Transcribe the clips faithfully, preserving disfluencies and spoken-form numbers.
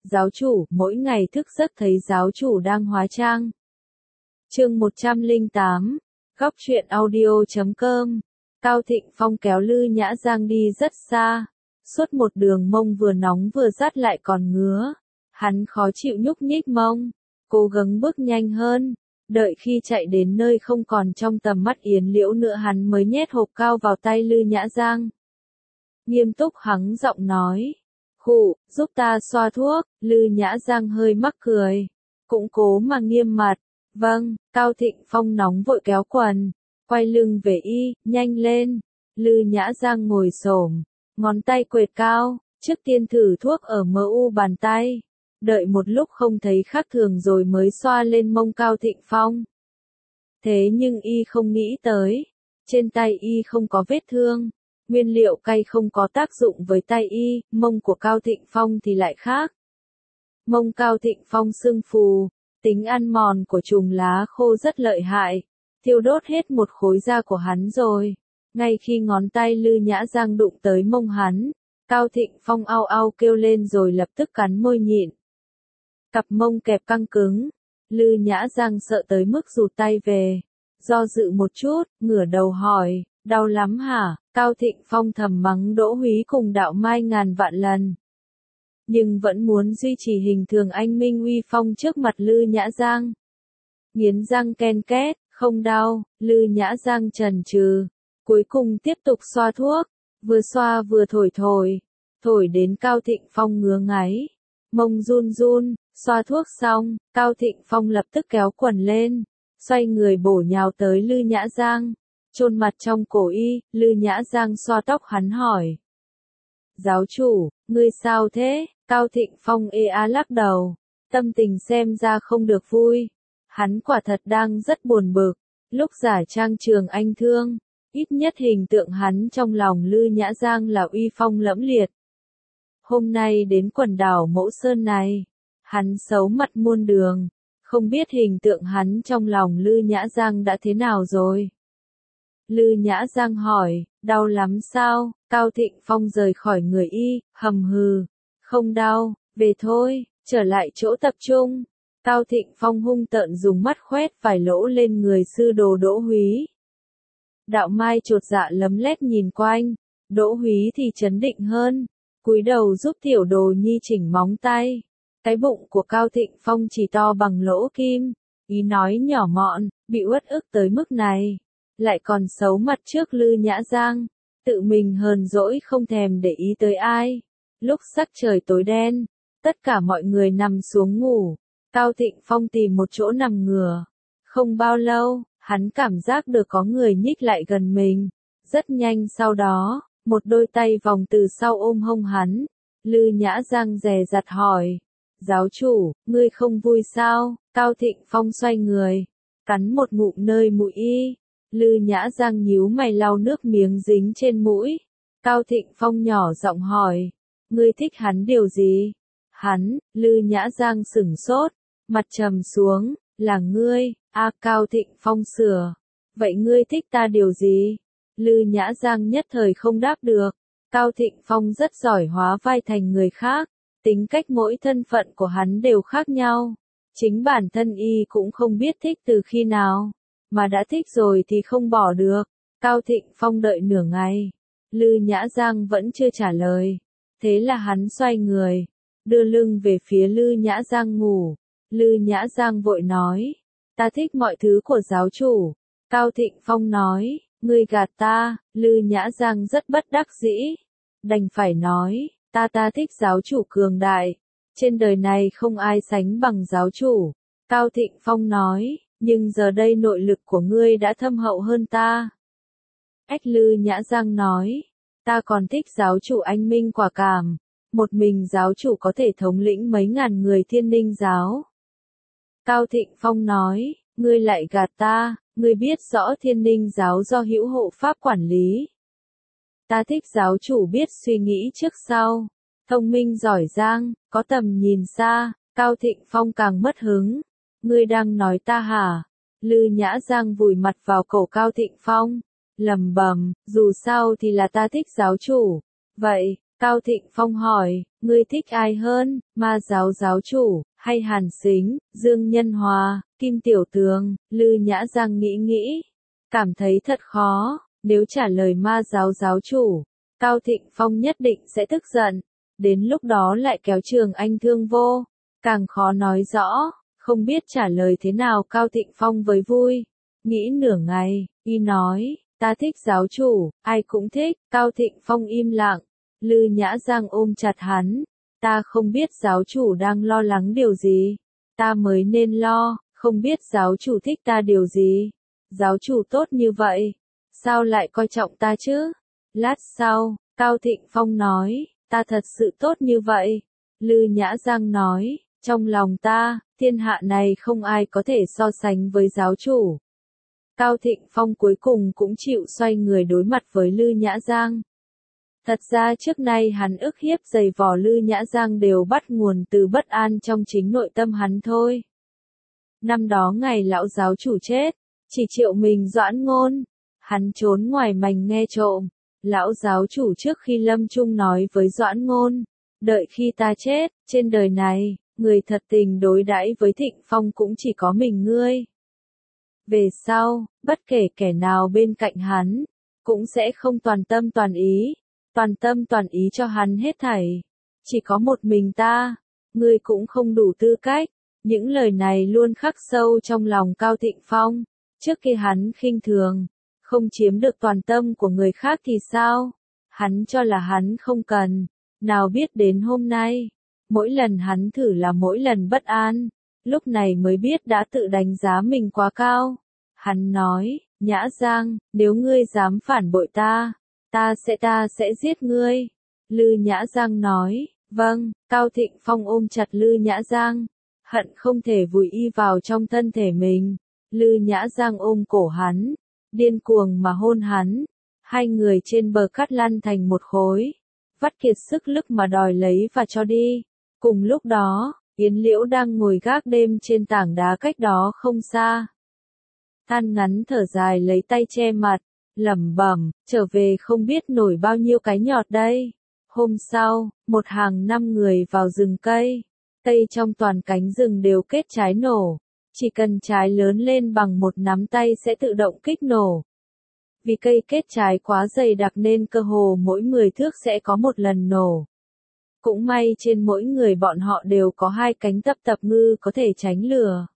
Giáo chủ, mỗi ngày thức giấc thấy giáo chủ đang hóa trang. Chương một trăm lẻ tám, góc truyện audio chấm com. Cao Thịnh Phong kéo Lư Nhã Giang đi rất xa, suốt một đường mông vừa nóng vừa rát lại còn ngứa. Hắn khó chịu nhúc nhích mông, cố gắng bước nhanh hơn, đợi khi chạy đến nơi không còn trong tầm mắt Yến Liễu nữa hắn mới nhét hộp cao vào tay Lư Nhã Giang. Nghiêm túc hắng giọng nói, khụ, giúp ta xoa thuốc. Lư Nhã Giang hơi mắc cười, cũng cố mà nghiêm mặt, vâng. Cao Thịnh Phong nóng vội kéo quần, quay lưng về y, nhanh lên. Lư Nhã Giang ngồi xổm, ngón tay quệt cao, trước tiên thử thuốc ở mờ u bàn tay, đợi một lúc không thấy khác thường rồi mới xoa lên mông Cao Thịnh Phong. Thế nhưng y không nghĩ tới, trên tay y không có vết thương, nguyên liệu cay không có tác dụng với tay y, mông của Cao Thịnh Phong thì lại khác. Mông Cao Thịnh Phong sưng phù, tính ăn mòn của trùng lá khô rất lợi hại, thiêu đốt hết một khối da của hắn rồi. Ngay khi ngón tay Lư Nhã Giang đụng tới mông hắn, Cao Thịnh Phong au au kêu lên rồi lập tức cắn môi nhịn. Cặp mông kẹp căng cứng, Lư Nhã Giang sợ tới mức rụt tay về, do dự một chút, ngửa đầu hỏi, đau lắm hả? Cao Thịnh Phong thầm mắng Đỗ Húy cùng Đạo Mai ngàn vạn lần, nhưng vẫn muốn duy trì hình thường anh minh uy phong trước mặt Lư Nhã Giang. Nghiến răng ken két, không đau. Lư Nhã Giang chần chừ, cuối cùng tiếp tục xoa thuốc, vừa xoa vừa thổi thổi, thổi đến Cao Thịnh Phong ngứa ngáy, mông run run. Xoa thuốc xong, Cao Thịnh Phong lập tức kéo quần lên, xoay người bổ nhào tới Lư Nhã Giang, chôn mặt trong cổ y. Lư Nhã Giang xoa tóc hắn hỏi, giáo chủ, ngươi sao thế? Cao Thịnh Phong ê á lắc đầu, tâm tình xem ra không được vui. Hắn quả thật đang rất buồn bực, lúc giả trang Trường Anh Thương, ít nhất hình tượng hắn trong lòng Lư Nhã Giang là uy phong lẫm liệt. Hôm nay đến quần đảo Mẫu Sơn này, hắn xấu mặt muôn đường, không biết hình tượng hắn trong lòng Lư Nhã Giang đã thế nào rồi. Lư Nhã Giang hỏi, đau lắm sao? Cao Thịnh Phong rời khỏi người y, hầm hừ, không đau, về thôi, trở lại chỗ tập trung. Cao Thịnh Phong hung tợn dùng mắt khoét vài lỗ lên người sư đồ Đỗ Húy. Đạo Mai chột dạ lấm lét nhìn quanh, Đỗ Húy thì trấn định hơn, cúi đầu giúp tiểu đồ nhi chỉnh móng tay. Cái bụng của Cao Thịnh Phong chỉ to bằng lỗ kim, ý nói nhỏ mọn, bị uất ức tới mức này, lại còn xấu mặt trước Lư Nhã Giang, tự mình hờn dỗi không thèm để ý tới ai. Lúc sắc trời tối đen, tất cả mọi người nằm xuống ngủ, Cao Thịnh Phong tìm một chỗ nằm ngửa. Không bao lâu, hắn cảm giác được có người nhích lại gần mình, rất nhanh sau đó, một đôi tay vòng từ sau ôm hông hắn. Lư Nhã Giang dè dặt hỏi, giáo chủ, ngươi không vui sao? Cao Thịnh Phong xoay người, cắn một ngụm nơi mũi y. Lư Nhã Giang nhíu mày lau nước miếng dính trên mũi. Cao Thịnh Phong nhỏ giọng hỏi, ngươi thích hắn điều gì? Hắn. Lư Nhã Giang sửng sốt, mặt trầm xuống, là ngươi. A. Cao Thịnh Phong sửa, vậy ngươi thích ta điều gì? Lư Nhã Giang nhất thời không đáp được. Cao Thịnh Phong rất giỏi hóa vai thành người khác, tính cách mỗi thân phận của hắn đều khác nhau. Chính bản thân y cũng không biết thích từ khi nào, mà đã thích rồi thì không bỏ được. Cao Thịnh Phong đợi nửa ngày, Lư Nhã Giang vẫn chưa trả lời. Thế là hắn xoay người, đưa lưng về phía Lư Nhã Giang ngủ. Lư Nhã Giang vội nói, ta thích mọi thứ của giáo chủ. Cao Thịnh Phong nói, ngươi gạt ta. Lư Nhã Giang rất bất đắc dĩ, đành phải nói, ta ta thích giáo chủ cường đại. Trên đời này không ai sánh bằng giáo chủ. Cao Thịnh Phong nói, nhưng giờ đây nội lực của ngươi đã thâm hậu hơn ta. Ách. Lư Nhã Giang nói, ta còn thích giáo chủ anh minh quả cảm. Một mình giáo chủ có thể thống lĩnh mấy ngàn người Thiên Ninh giáo. Cao Thịnh Phong nói, ngươi lại gạt ta, ngươi biết rõ Thiên Ninh giáo do Hữu Hộ Pháp quản lý. Ta thích giáo chủ biết suy nghĩ trước sau, thông minh giỏi giang, có tầm nhìn xa. Cao Thịnh Phong càng mất hứng, ngươi đang nói ta hả? Lư Nhã Giang vùi mặt vào cổ Cao Thịnh Phong, lầm bầm, dù sao thì là ta thích giáo chủ. Vậy, Cao Thịnh Phong hỏi, ngươi thích ai hơn, Ma giáo giáo chủ, hay Hàn Sính, Dương Nhân Hòa, Kim Tiểu Tường? Lư Nhã Giang nghĩ nghĩ, cảm thấy thật khó, nếu trả lời Ma giáo giáo chủ, Cao Thịnh Phong nhất định sẽ tức giận, đến lúc đó lại kéo Trường Anh thương vô, càng khó nói rõ, không biết trả lời thế nào Cao Thịnh Phong với vui. Nghĩ nửa ngày, y nói, ta thích giáo chủ, ai cũng thích. Cao Thịnh Phong im lặng, Lư Nhã Giang ôm chặt hắn, ta không biết giáo chủ đang lo lắng điều gì, ta mới nên lo, không biết giáo chủ thích ta điều gì. Giáo chủ tốt như vậy, sao lại coi trọng ta chứ? Lát sau, Cao Thịnh Phong nói, ta thật sự tốt như vậy. Lư Nhã Giang nói, trong lòng ta, thiên hạ này không ai có thể so sánh với giáo chủ. Cao Thịnh Phong cuối cùng cũng chịu xoay người đối mặt với Lư Nhã Giang. Thật ra trước nay hắn ức hiếp giày vò Lư Nhã Giang đều bắt nguồn từ bất an trong chính nội tâm hắn thôi. Năm đó ngày lão giáo chủ chết, chỉ triệu mình Doãn Ngôn, hắn trốn ngoài mành nghe trộm. Lão giáo chủ trước khi lâm chung nói với Doãn Ngôn, đợi khi ta chết, trên đời này, người thật tình đối đãi với Thịnh Phong cũng chỉ có mình ngươi. Về sau, bất kể kẻ nào bên cạnh hắn, cũng sẽ không toàn tâm toàn ý, toàn tâm toàn ý cho hắn hết thảy. Chỉ có một mình ta, ngươi cũng không đủ tư cách. Những lời này luôn khắc sâu trong lòng Cao Thịnh Phong. Trước kia hắn khinh thường, không chiếm được toàn tâm của người khác thì sao? Hắn cho là hắn không cần, nào biết đến hôm nay, mỗi lần hắn thử là mỗi lần bất an, lúc này mới biết đã tự đánh giá mình quá cao. Hắn nói, Nhã Giang, nếu ngươi dám phản bội ta, ta sẽ ta sẽ giết ngươi. Lư Nhã Giang nói, vâng. Cao Thịnh Phong ôm chặt Lư Nhã Giang, hận không thể vùi y vào trong thân thể mình. Lư Nhã Giang ôm cổ hắn, điên cuồng mà hôn hắn. Hai người trên bờ cát lăn thành một khối, vắt kiệt sức lực mà đòi lấy và cho đi. Cùng lúc đó, Yến Liễu đang ngồi gác đêm trên tảng đá cách đó không xa. Than ngắn thở dài lấy tay che mặt, lẩm bẩm, trở về không biết nổi bao nhiêu cái nhọt đây. Hôm sau, một hàng năm người vào rừng cây. Cây trong toàn cánh rừng đều kết trái nổ. Chỉ cần trái lớn lên bằng một nắm tay sẽ tự động kích nổ. Vì cây kết trái quá dày đặc nên cơ hồ mỗi mười thước sẽ có một lần nổ. Cũng may trên mỗi người bọn họ đều có hai cánh tập tập ngư có thể tránh lửa.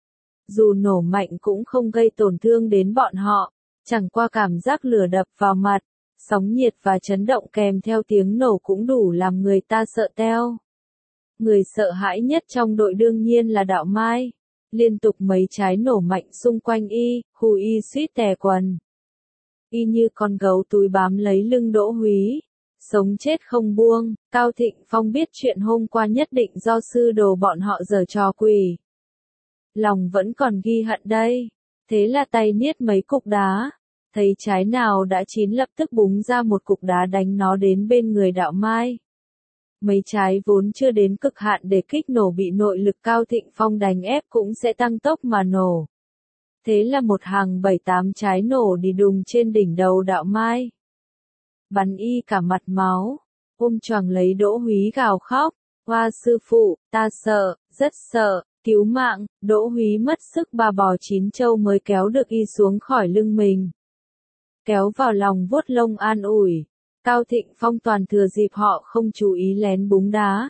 Dù nổ mạnh cũng không gây tổn thương đến bọn họ, chẳng qua cảm giác lửa đập vào mặt, sóng nhiệt và chấn động kèm theo tiếng nổ cũng đủ làm người ta sợ teo. Người sợ hãi nhất trong đội đương nhiên là Đạo Mai. Liên tục mấy trái nổ mạnh xung quanh y, hù y suýt tè quần. Y như con gấu túi bám lấy lưng Đỗ Húy, sống chết không buông. Cao Thịnh Phong biết chuyện hôm qua nhất định do sư đồ bọn họ giở trò quỷ. Lòng vẫn còn ghi hận đây. Thế là tay niết mấy cục đá, thấy trái nào đã chín lập tức búng ra một cục đá đánh nó đến bên người Đạo Mai. Mấy trái vốn chưa đến cực hạn để kích nổ bị nội lực Cao Thịnh Phong đánh ép cũng sẽ tăng tốc mà nổ. Thế là một hàng bảy tám trái nổ đi đùng trên đỉnh đầu Đạo Mai. Bắn y cả mặt máu, ôm choàng lấy Đỗ Húy gào khóc, "Oa sư phụ, ta sợ, rất sợ, cứu mạng." Đỗ Húy mất sức ba bò chín châu mới kéo được y xuống khỏi lưng mình. Kéo vào lòng vuốt lông an ủi. Cao Thịnh Phong toàn thừa dịp họ không chú ý lén búng đá.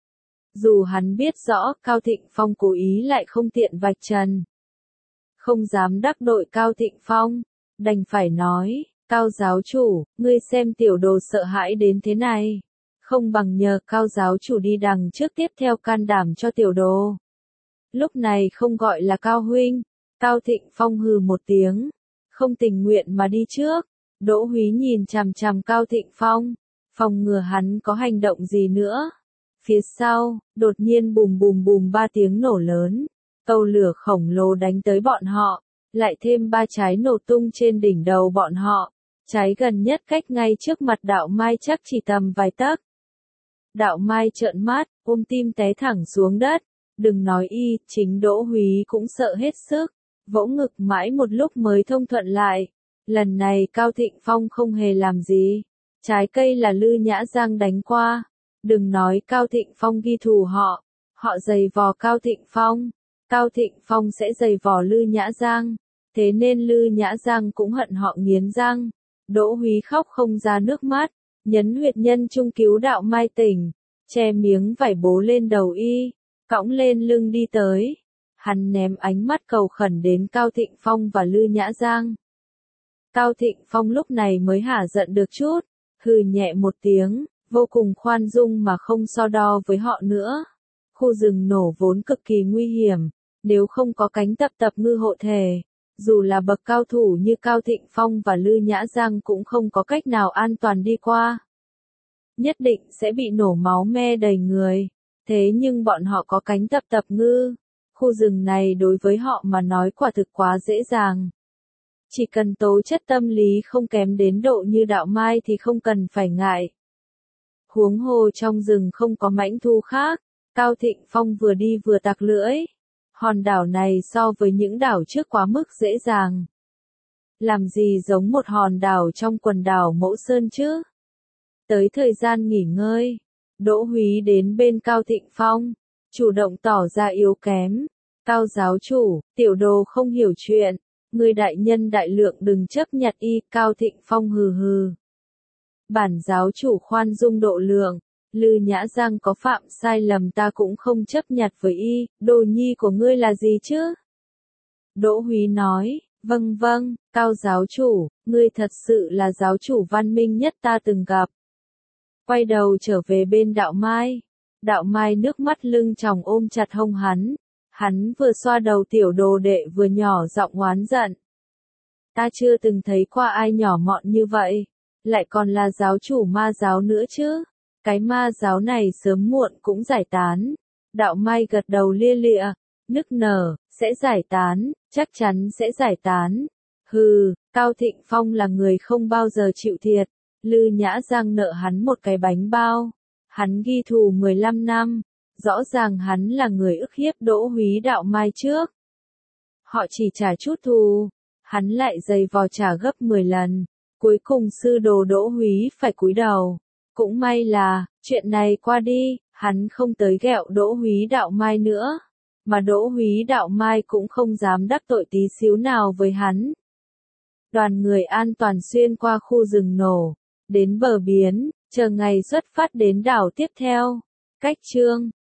Dù hắn biết rõ Cao Thịnh Phong cố ý lại không tiện vạch trần. Không dám đắc tội Cao Thịnh Phong, đành phải nói, Cao giáo chủ, ngươi xem tiểu đồ sợ hãi đến thế này. Không bằng nhờ Cao giáo chủ đi đằng trước tiếp theo can đảm cho tiểu đồ. Lúc này không gọi là Cao huynh. Cao Thịnh Phong hừ một tiếng, không tình nguyện mà đi trước. Đỗ Húy nhìn chằm chằm Cao Thịnh Phong, phòng ngừa hắn có hành động gì nữa. Phía sau, đột nhiên bùm bùm bùm ba tiếng nổ lớn, tàu lửa khổng lồ đánh tới bọn họ, lại thêm ba trái nổ tung trên đỉnh đầu bọn họ. Trái gần nhất cách ngay trước mặt Đạo Mai chắc chỉ tầm vài tấc. Đạo Mai trợn mắt, ôm tim té thẳng xuống đất. Đừng nói y, chính Đỗ Húy cũng sợ hết sức, vỗ ngực mãi một lúc mới thông thuận lại. Lần này Cao Thịnh Phong không hề làm gì, Trái cây là Lư Nhã Giang đánh qua. Đừng nói Cao Thịnh Phong ghi thù họ. Họ giày vò Cao Thịnh Phong. Cao Thịnh Phong sẽ giày vò Lư Nhã Giang. Thế nên Lư Nhã Giang cũng hận họ nghiến răng. Đỗ Húy khóc không ra nước mắt. Nhấn huyệt nhân trung cứu Đạo Mai tỉnh. Che miếng vải bố lên đầu y. Cõng lên lưng đi tới. Hắn ném ánh mắt cầu khẩn đến Cao Thịnh Phong và Lư Nhã Giang. Cao Thịnh Phong lúc này mới hả giận được chút. Hừ nhẹ một tiếng, vô cùng khoan dung mà không so đo với họ nữa. Khu rừng nổ vốn cực kỳ nguy hiểm. Nếu không có cánh tập tập ngư hộ thể, dù là bậc cao thủ như Cao Thịnh Phong và Lư Nhã Giang cũng không có cách nào an toàn đi qua. Nhất định sẽ bị nổ máu me đầy người. Thế nhưng bọn họ có cánh tập tập ngư. Khu rừng này đối với họ mà nói quả thực quá dễ dàng. Chỉ cần tố chất tâm lý không kém đến độ như Đạo Mai thì không cần phải ngại. Huống hồ trong rừng không có mãnh thu khác. Cao Thịnh Phong vừa đi vừa tặc lưỡi. Hòn đảo này so với những đảo trước quá mức dễ dàng. Làm gì giống một hòn đảo trong quần đảo Mẫu Sơn chứ? Tới thời gian nghỉ ngơi, Đỗ Húy đến bên Cao Thịnh Phong, chủ động tỏ ra yếu kém. Cao giáo chủ, tiểu đồ không hiểu chuyện, người đại nhân đại lượng đừng chấp nhặt y. Cao Thịnh Phong hừ hừ. Bản giáo chủ khoan dung độ lượng, Lư Nhã Giang có phạm sai lầm ta cũng không chấp nhặt với y. Đồ nhi của ngươi là gì chứ? Đỗ Húy nói, vâng vâng, Cao giáo chủ, ngươi thật sự là giáo chủ văn minh nhất ta từng gặp. Quay đầu trở về bên Đạo Mai. Đạo Mai nước mắt lưng tròng ôm chặt hông hắn. Hắn vừa xoa đầu tiểu đồ đệ vừa nhỏ giọng oán giận. Ta chưa từng thấy qua ai nhỏ mọn như vậy. Lại còn là giáo chủ ma giáo nữa chứ. Cái ma giáo này sớm muộn cũng giải tán. Đạo Mai gật đầu lia lịa, nức nở, sẽ giải tán, chắc chắn sẽ giải tán. Hừ, Cao Thịnh Phong là người không bao giờ chịu thiệt. Lư Nhã Giang nợ hắn một cái bánh bao. Hắn ghi thù mười lăm năm. Rõ ràng hắn là người ức hiếp Đỗ Húy Đạo Mai trước. Họ chỉ trả chút thù. Hắn lại giày vò trả gấp mười lần. Cuối cùng sư đồ Đỗ Húy phải cúi đầu. Cũng may là, chuyện này qua đi, hắn không tới ghẹo Đỗ Húy Đạo Mai nữa. Mà Đỗ Húy Đạo Mai cũng không dám đắc tội tí xíu nào với hắn. Đoàn người an toàn xuyên qua khu rừng nổ. Đến bờ biển, chờ ngày xuất phát đến đảo tiếp theo. Cách chương